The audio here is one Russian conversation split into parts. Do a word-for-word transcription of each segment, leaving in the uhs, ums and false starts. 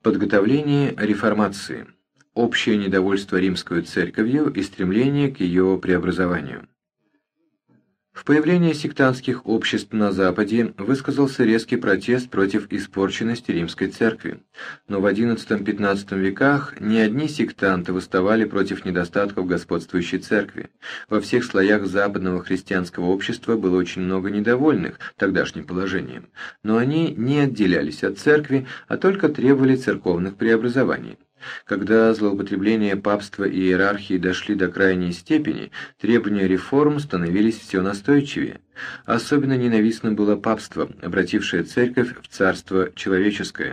Подготовление реформации. Общее недовольство римской церковью и стремление к ее преобразованию. В появлении сектантских обществ на Западе высказался резкий протест против испорченности римской церкви, но в одиннадцатом-пятнадцатом веках не одни сектанты восставали против недостатков господствующей церкви. Во всех слоях западного христианского общества было очень много недовольных тогдашним положением, но они не отделялись от церкви, а только требовали церковных преобразований. Когда злоупотребления папства и иерархии дошли до крайней степени, требования реформ становились все настойчивее. Особенно ненавистно было папство, обратившее церковь в царство человеческое.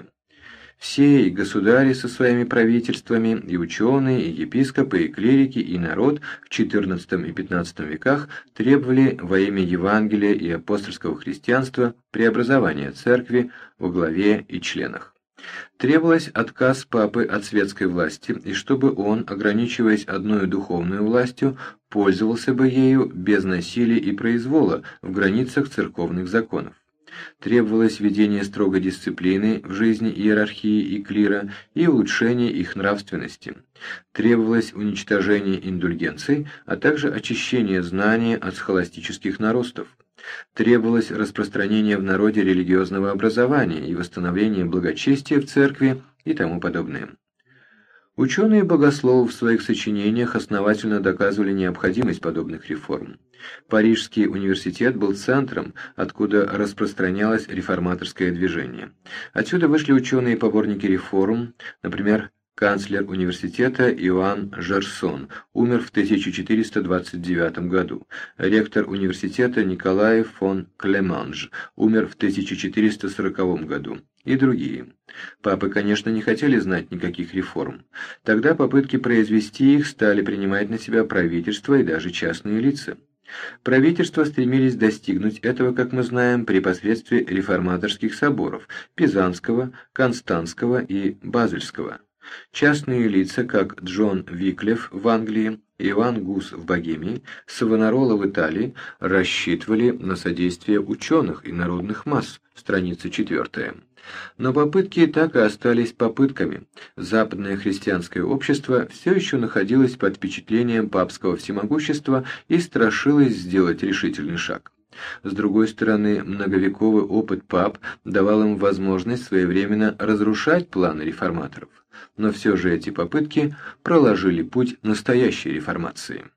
Все, и государи со своими правительствами, и ученые, и епископы, и клирики, и народ в четырнадцатом и пятнадцатом веках требовали во имя Евангелия и апостольского христианства преобразования церкви во главе и членах. Требовалось отказ папы от светской власти, и чтобы он, ограничиваясь одной духовной властью, пользовался бы ею без насилия и произвола в границах церковных законов. Требовалось введение строгой дисциплины в жизни иерархии и клира и улучшение их нравственности. Требовалось уничтожение индульгенций, а также очищение знания от схоластических наростов. Требовалось распространение в народе религиозного образования и восстановление благочестия в церкви и тому подобное. Ученые-богословы в своих сочинениях основательно доказывали необходимость подобных реформ. Парижский университет был центром, откуда распространялось реформаторское движение. Отсюда вышли ученые-поборники реформ, например, канцлер университета Иоанн Жерсон умер в тысяча четыреста двадцать девятом году. Ректор университета Николай фон Клеманж умер в тысяча четыреста сороковом году. И другие. Папы, конечно, не хотели знать никаких реформ. Тогда попытки произвести их стали принимать на себя правительство и даже частные лица. Правительства стремились достигнуть этого, как мы знаем, при посредстве реформаторских соборов Пизанского, Константского и Базельского. Частные лица, как Джон Виклиф в Англии, Иоанн Гус в Богемии, Савонарола в Италии, рассчитывали на содействие ученых и народных масс, страница четвертая. Но попытки так и остались попытками. Западное христианское общество все еще находилось под впечатлением папского всемогущества и страшилось сделать решительный шаг. С другой стороны, многовековый опыт пап давал им возможность своевременно разрушать планы реформаторов. Но все же эти попытки проложили путь настоящей реформации.